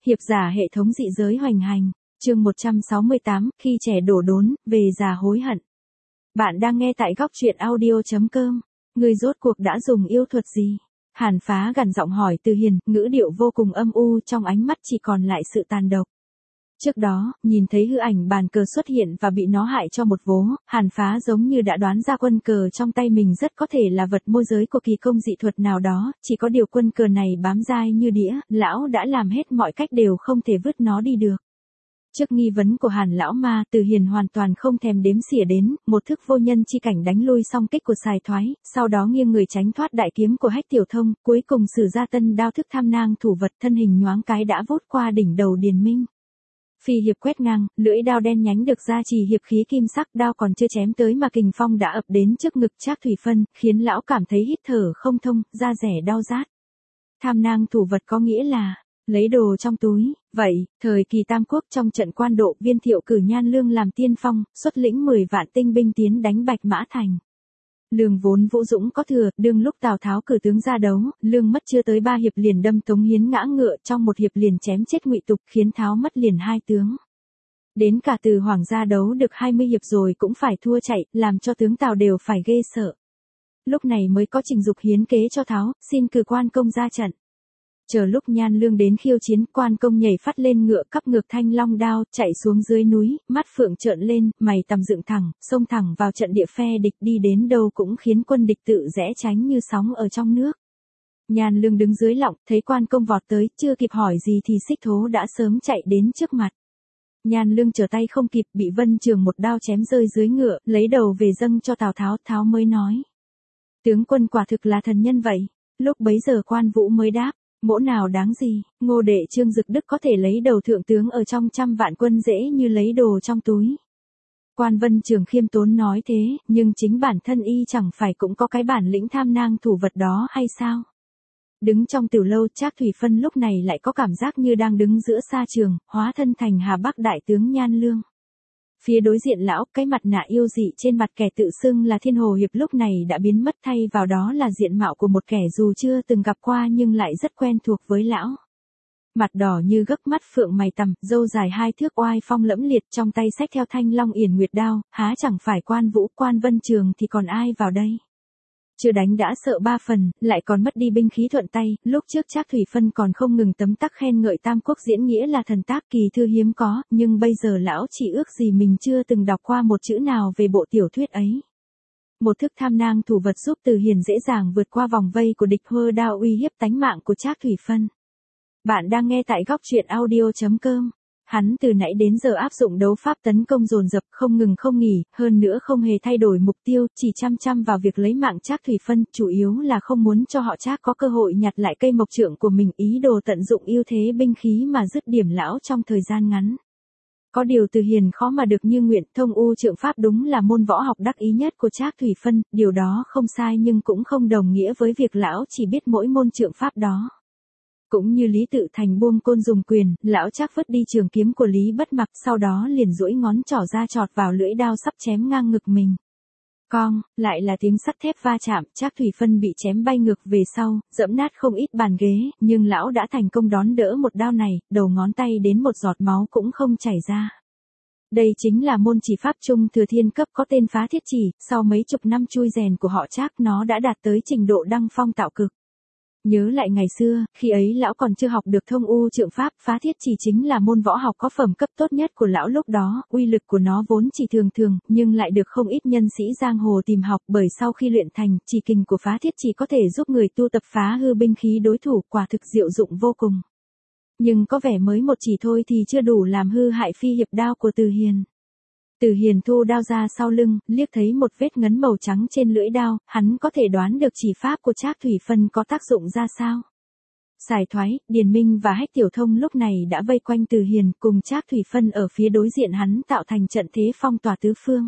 Hiệp giả hệ thống dị giới hoành hành, chương 168, khi trẻ đổ đốn, về già hối hận. Bạn đang nghe tại góc truyện audio.com. Người rốt cuộc đã dùng yêu thuật gì? Hàn Phá gằn giọng hỏi Từ Hiền, ngữ điệu vô cùng âm u, trong ánh mắt chỉ còn lại sự tàn độc. Trước đó, nhìn thấy hư ảnh bàn cờ xuất hiện và bị nó hại cho một vố, Hàn Phá giống như đã đoán ra quân cờ trong tay mình rất có thể là vật môi giới của kỳ công dị thuật nào đó, chỉ có điều quân cờ này bám dai như đĩa, lão đã làm hết mọi cách đều không thể vứt nó đi được. Trước nghi vấn của Hàn lão ma, Từ Hiền hoàn toàn không thèm đếm xỉa đến, một thức vô nhân chi cảnh đánh lui song kích của Sài Thoái, sau đó nghiêng người tránh thoát đại kiếm của Hách Tiểu Thông, cuối cùng sử ra tân đao thức tham nang thủ vật, thân hình nhoáng cái đã vút qua đỉnh đầu Điền Minh. Phi hiệp quét ngang, lưỡi đao đen nhánh được gia trì hiệp khí kim sắc, đao còn chưa chém tới mà kình phong đã ập đến trước ngực Trác Thủy Phân, khiến lão cảm thấy hít thở không thông, da rẻ đau rát. Tham nang thủ vật có nghĩa là lấy đồ trong túi. Vậy, thời kỳ Tam Quốc trong trận Quan Độ, Viên Thiệu cử Nhan Lương làm tiên phong, xuất lĩnh 10 vạn tinh binh tiến đánh Bạch Mã Thành. Lương vốn vũ dũng có thừa, đương lúc Tào Tháo cử tướng ra đấu, Lương mất chưa tới 3 hiệp liền đâm Tống Hiến ngã ngựa, trong một hiệp liền chém chết Ngụy Tục, khiến Tháo mất liền 2 tướng. Đến cả Từ Hoàng ra đấu được 20 hiệp rồi cũng phải thua chạy, làm cho tướng Tào đều phải ghê sợ. Lúc này mới có Trình Dục hiến kế cho Tháo, xin cử Quan Công ra trận. Chờ lúc Nhan Lương đến khiêu chiến, Quan Công nhảy phát lên ngựa, cắp ngược thanh long đao, chạy xuống dưới núi, mắt phượng trợn lên, mày tằm dựng thẳng, xông thẳng vào trận địa phe địch, đi đến đâu cũng khiến quân địch tự rẽ tránh như sóng ở trong nước. Nhan Lương đứng dưới lọng, thấy Quan Công vọt tới, chưa kịp hỏi gì thì Xích Thố đã sớm chạy đến trước mặt. Nhan Lương trở tay không kịp, bị Vân Trường một đao chém rơi dưới ngựa, lấy đầu về dâng cho Tào Tháo, Tháo mới nói: tướng quân quả thực là thần nhân vậy. Lúc bấy giờ Quan Vũ mới đáp: mỗ nào đáng gì, Ngô đệ Trương Dực Đức có thể lấy đầu thượng tướng ở trong 100 vạn quân dễ như lấy đồ trong túi. Quan Vân Trường khiêm tốn nói thế, nhưng chính bản thân y chẳng phải cũng có cái bản lĩnh tham nang thủ vật đó hay sao? Đứng trong tiểu lâu, Trác Thủy Phân lúc này lại có cảm giác như đang đứng giữa sa trường, hóa thân thành Hà Bắc đại tướng Nhan Lương. Phía đối diện lão, cái mặt nạ yêu dị trên mặt kẻ tự xưng là Thiên Hồ Hiệp lúc này đã biến mất, thay vào đó là diện mạo của một kẻ dù chưa từng gặp qua nhưng lại rất quen thuộc với lão. Mặt đỏ như gấc, mắt phượng mày tằm, râu dài 2 thước, oai phong lẫm liệt, trong tay xách theo thanh long yển nguyệt đao, há chẳng phải Quan Vũ, Quan Vân Trường thì còn ai vào đây? Chưa đánh đã sợ 3 phần, lại còn mất đi binh khí thuận tay, lúc trước Trác Thủy Phân còn không ngừng tấm tắc khen ngợi Tam Quốc diễn nghĩa là thần tác kỳ thư hiếm có, nhưng bây giờ lão chỉ ước gì mình chưa từng đọc qua một chữ nào về bộ tiểu thuyết ấy. Một thức tham nang thủ vật giúp Từ Hiền dễ dàng vượt qua vòng vây của địch, hơ đao uy hiếp tánh mạng của Trác Thủy Phân. Bạn đang nghe tại góc truyện audio.com. Hắn từ nãy đến giờ áp dụng đấu pháp tấn công dồn dập, không ngừng không nghỉ, hơn nữa không hề thay đổi mục tiêu, chỉ chăm chăm vào việc lấy mạng Trác Thủy Phân, chủ yếu là không muốn cho họ Trác có cơ hội nhặt lại cây mộc trượng của mình, ý đồ tận dụng ưu thế binh khí mà dứt điểm lão trong thời gian ngắn. Có điều Từ Hiền khó mà được như nguyện, thông u trượng pháp đúng là môn võ học đắc ý nhất của Trác Thủy Phân, điều đó không sai nhưng cũng không đồng nghĩa với việc lão chỉ biết mỗi môn trượng pháp đó. Cũng như Lý Tự Thành buông côn dùng quyền, lão Trác vứt đi trường kiếm của Lý Bất Mặc, sau đó liền duỗi ngón trỏ ra chọt vào lưỡi đao sắp chém ngang ngực mình. Cong, lại là tiếng sắt thép va chạm, Trác Thủy Phân bị chém bay ngược về sau, dẫm nát không ít bàn ghế, nhưng lão đã thành công đón đỡ một đao này, đầu ngón tay đến một giọt máu cũng không chảy ra. Đây chính là môn chỉ pháp trung thừa thiên cấp có tên Phá Thiết Chỉ, sau mấy chục năm chui rèn của họ Trác nó đã đạt tới trình độ đăng phong tạo cực. Nhớ lại ngày xưa, khi ấy lão còn chưa học được thông u trượng pháp, Phá Thiết Chỉ chính là môn võ học có phẩm cấp tốt nhất của lão lúc đó, uy lực của nó vốn chỉ thường thường, nhưng lại được không ít nhân sĩ giang hồ tìm học, bởi sau khi luyện thành, chỉ kình của Phá Thiết Chỉ có thể giúp người tu tập phá hư binh khí đối thủ, quả thực diệu dụng vô cùng. Nhưng có vẻ mới một chỉ thôi thì chưa đủ làm hư hại phi hiệp đao của Từ Hiền. Từ Hiền thu đao ra sau lưng, liếc thấy một vết ngấn màu trắng trên lưỡi đao, hắn có thể đoán được chỉ pháp của Trác Thủy Phân có tác dụng ra sao. Sài Thoái, Điền Minh và Hách Tiểu Thông lúc này đã vây quanh Từ Hiền, cùng Trác Thủy Phân ở phía đối diện hắn tạo thành trận thế phong tỏa tứ phương.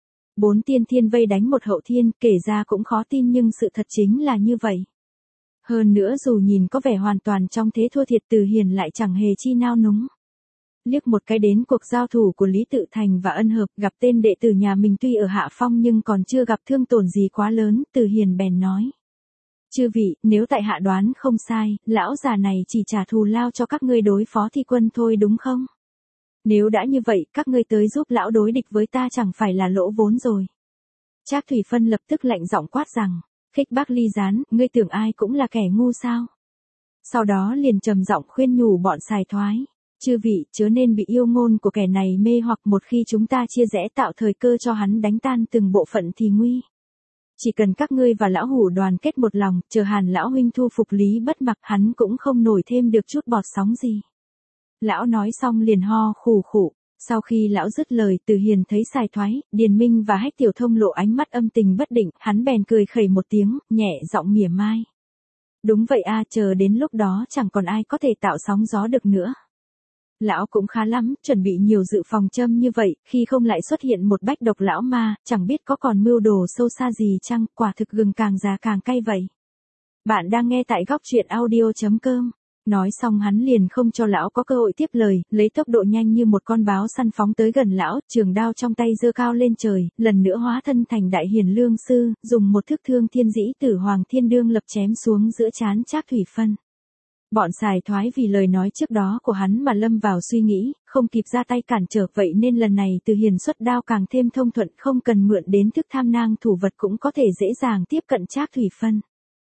4 tiên thiên vây đánh một hậu thiên, kể ra cũng khó tin nhưng sự thật chính là như vậy. Hơn nữa dù nhìn có vẻ hoàn toàn trong thế thua thiệt, Từ Hiền lại chẳng hề chi nao núng. Liếc một cái đến cuộc giao thủ của Lý Tự Thành và Ân Hợp, gặp tên đệ tử nhà mình tuy ở hạ phong nhưng còn chưa gặp thương tổn gì quá lớn, Từ Hiền bèn nói: Chư vị, nếu tại hạ đoán không sai, lão già này chỉ trả thù lao cho các ngươi đối phó thi quân thôi đúng không? Nếu đã như vậy, các ngươi tới giúp lão đối địch với ta chẳng phải là lỗ vốn rồi. Trác Thủy Phân lập tức lạnh giọng quát rằng, khích bác Ly Gián, ngươi tưởng ai cũng là kẻ ngu sao? Sau đó liền trầm giọng khuyên nhủ bọn xài thoái. Chư vị, chớ nên bị yêu ngôn của kẻ này mê hoặc, một khi chúng ta chia rẽ tạo thời cơ cho hắn đánh tan từng bộ phận thì nguy. Chỉ cần các ngươi và lão hủ đoàn kết một lòng, chờ Hàn lão huynh thu phục Lý Bất Mặc, hắn cũng không nổi thêm được chút bọt sóng gì. Lão nói xong liền ho khủ khủ. Sau khi lão dứt lời, Từ Hiền thấy xài thoái, Điền Minh và Hách Tiểu Thông lộ ánh mắt âm tình bất định, hắn bèn cười khẩy một tiếng, nhẹ giọng mỉa mai. Đúng vậy a, chờ đến lúc đó chẳng còn ai có thể tạo sóng gió được nữa. Lão cũng khá lắm, chuẩn bị nhiều dự phòng châm như vậy, khi không lại xuất hiện một bách độc lão ma, chẳng biết có còn mưu đồ sâu xa gì chăng, quả thực gừng càng già càng cay vậy. Bạn đang nghe tại góc truyện audio.com. Nói xong hắn liền không cho lão có cơ hội tiếp lời, lấy tốc độ nhanh như một con báo săn phóng tới gần lão, trường đao trong tay giơ cao lên trời, lần nữa hóa thân thành đại hiền lương sư, dùng một thức thương thiên dĩ tử hoàng thiên đương lập chém xuống giữa trán Trác Thủy Phân. Bọn xài thoái vì lời nói trước đó của hắn mà lâm vào suy nghĩ, không kịp ra tay cản trở, vậy nên lần này Từ Hiền xuất đao càng thêm thông thuận, không cần mượn đến thức tham nang thủ vật cũng có thể dễ dàng tiếp cận Trác Thủy Phân.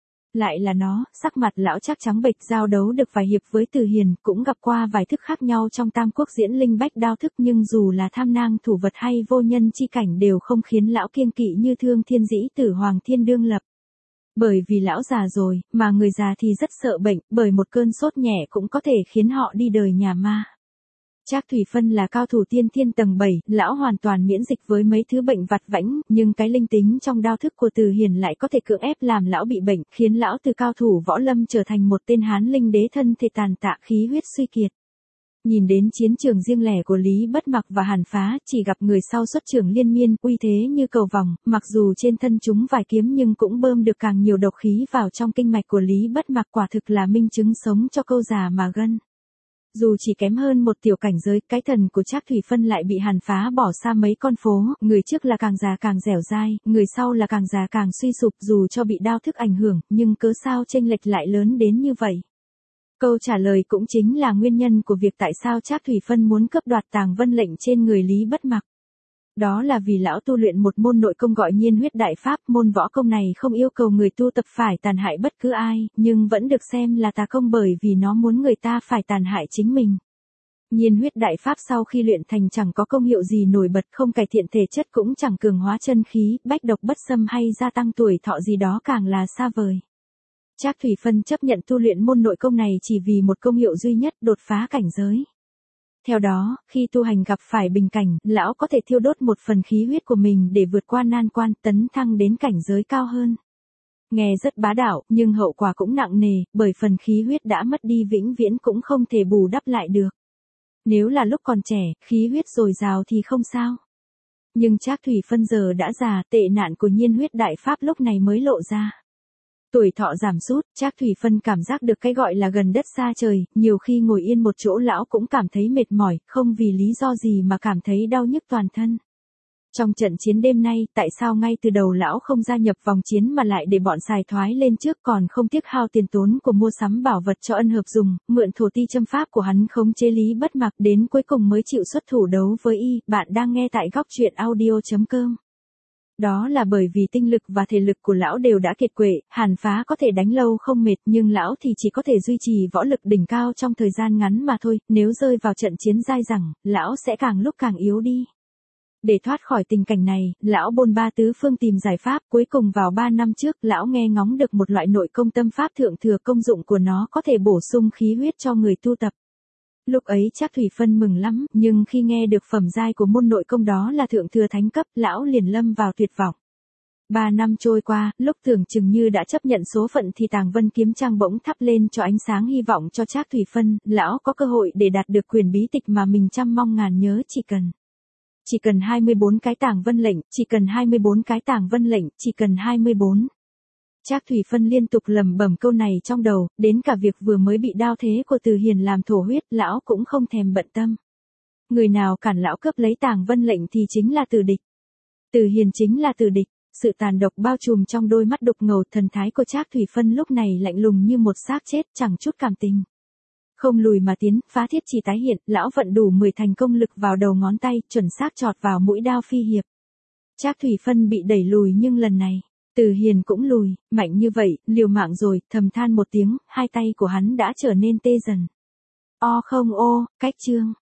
Lại là nó, sắc mặt lão Trác trắng bệch, giao đấu được vài hiệp với Từ Hiền, cũng gặp qua vài thức khác nhau trong Tam Quốc diễn linh bách đao thức, nhưng dù là tham nang thủ vật hay vô nhân chi cảnh đều không khiến lão kiêng kỵ như thương thiên dĩ tử hoàng thiên đương lập. Bởi vì lão già rồi, mà người già thì rất sợ bệnh, bởi một cơn sốt nhẹ cũng có thể khiến họ đi đời nhà ma. Trác Thủy Phân là cao thủ tiên thiên tầng 7, lão hoàn toàn miễn dịch với mấy thứ bệnh vặt vãnh, nhưng cái linh tính trong đao thức của Từ Hiền lại có thể cưỡng ép làm lão bị bệnh, khiến lão từ cao thủ võ lâm trở thành một tên hán linh đế thân thể tàn tạ, khí huyết suy kiệt. Nhìn đến chiến trường riêng lẻ của Lý Bất Mặc và Hàn Phá, chỉ gặp người sau xuất trường liên miên, uy thế như cầu vòng, mặc dù trên thân chúng vài kiếm nhưng cũng bơm được càng nhiều độc khí vào trong kinh mạch của Lý Bất Mặc, quả thực là minh chứng sống cho câu già mà gân. Dù chỉ kém hơn một tiểu cảnh giới, cái thần của Trác Thủy Phân lại bị Hàn Phá bỏ xa mấy con phố, người trước là càng già càng dẻo dai, người sau là càng già càng suy sụp, dù cho bị đao thức ảnh hưởng, nhưng cớ sao chênh lệch lại lớn đến như vậy? Câu trả lời cũng chính là nguyên nhân của việc tại sao Trác Thủy Phân muốn cướp đoạt Tàng Vân lệnh trên người Lý Bất Mặc. Đó là vì lão tu luyện một môn nội công gọi Nhiên Huyết Đại Pháp, môn võ công này không yêu cầu người tu tập phải tàn hại bất cứ ai, nhưng vẫn được xem là tà công bởi vì nó muốn người ta phải tàn hại chính mình. Nhiên Huyết Đại Pháp sau khi luyện thành chẳng có công hiệu gì nổi bật, không cải thiện thể chất cũng chẳng cường hóa chân khí, bách độc bất xâm hay gia tăng tuổi thọ gì đó càng là xa vời. Trác Thủy Phân chấp nhận tu luyện môn nội công này chỉ vì một công hiệu duy nhất, đột phá cảnh giới. Theo đó, khi tu hành gặp phải bình cảnh, lão có thể thiêu đốt một phần khí huyết của mình để vượt qua nan quan, tấn thăng đến cảnh giới cao hơn. Nghe rất bá đạo, nhưng hậu quả cũng nặng nề, bởi phần khí huyết đã mất đi vĩnh viễn cũng không thể bù đắp lại được. Nếu là lúc còn trẻ, khí huyết dồi dào thì không sao. Nhưng Trác Thủy Phân giờ đã già, tệ nạn của Nhiên Huyết Đại Pháp lúc này mới lộ ra. Tuổi thọ giảm sút, Trác Thủy Phân cảm giác được cái gọi là gần đất xa trời, nhiều khi ngồi yên một chỗ lão cũng cảm thấy mệt mỏi, không vì lý do gì mà cảm thấy đau nhức toàn thân. Trong trận chiến đêm nay, tại sao ngay từ đầu lão không gia nhập vòng chiến mà lại để bọn xài thoái lên trước, còn không tiếc hao tiền tốn của mua sắm bảo vật cho ân hợp dùng, mượn thổ ti châm pháp của hắn khống chế Lý Bất Mặc, đến cuối cùng mới chịu xuất thủ đấu với y. Bạn đang nghe tại góc truyện audio.com. Đó là bởi vì tinh lực và thể lực của lão đều đã kiệt quệ, Hàn Phá có thể đánh lâu không mệt, nhưng lão thì chỉ có thể duy trì võ lực đỉnh cao trong thời gian ngắn mà thôi, nếu rơi vào trận chiến dai dẳng, lão sẽ càng lúc càng yếu đi. Để thoát khỏi tình cảnh này, lão bôn ba tứ phương tìm giải pháp, cuối cùng vào 3 năm trước, lão nghe ngóng được một loại nội công tâm pháp thượng thừa, công dụng của nó có thể bổ sung khí huyết cho người tu tập. Lúc ấy Trác Thủy Phân mừng lắm, nhưng khi nghe được phẩm giai của môn nội công đó là thượng thừa thánh cấp, lão liền lâm vào tuyệt vọng. 3 năm trôi qua, lúc tưởng chừng như đã chấp nhận số phận thì Tàng Vân kiếm trang bỗng thắp lên cho ánh sáng hy vọng cho Trác Thủy Phân, lão có cơ hội để đạt được quyền bí tịch mà mình trăm mong ngàn nhớ, chỉ cần 24 cái Tàng Vân lệnh, chỉ cần 24 cái Tàng Vân lệnh, chỉ cần 24. Trác Thủy Phân liên tục lẩm bẩm câu này trong đầu, đến cả việc vừa mới bị đao thế của Từ Hiền làm thổ huyết, lão cũng không thèm bận tâm. Người nào cản lão cướp lấy Tàng Vân lệnh thì chính là tử địch. Từ Hiền chính là tử địch. Sự tàn độc bao trùm trong đôi mắt đục ngầu, thần thái của Trác Thủy Phân lúc này lạnh lùng như một xác chết, chẳng chút cảm tình. Không lùi mà tiến, phá thiết chỉ tái hiện, lão vận đủ 10 thành công lực vào đầu ngón tay, chuẩn xác chọt vào mũi đao phi hiệp. Trác Thủy Phân bị đẩy lùi nhưng lần này, Từ Hiền cũng lùi, mạnh như vậy, liều mạng rồi, thầm than một tiếng, hai tay của hắn đã trở nên tê dần. O không ô, cách chương.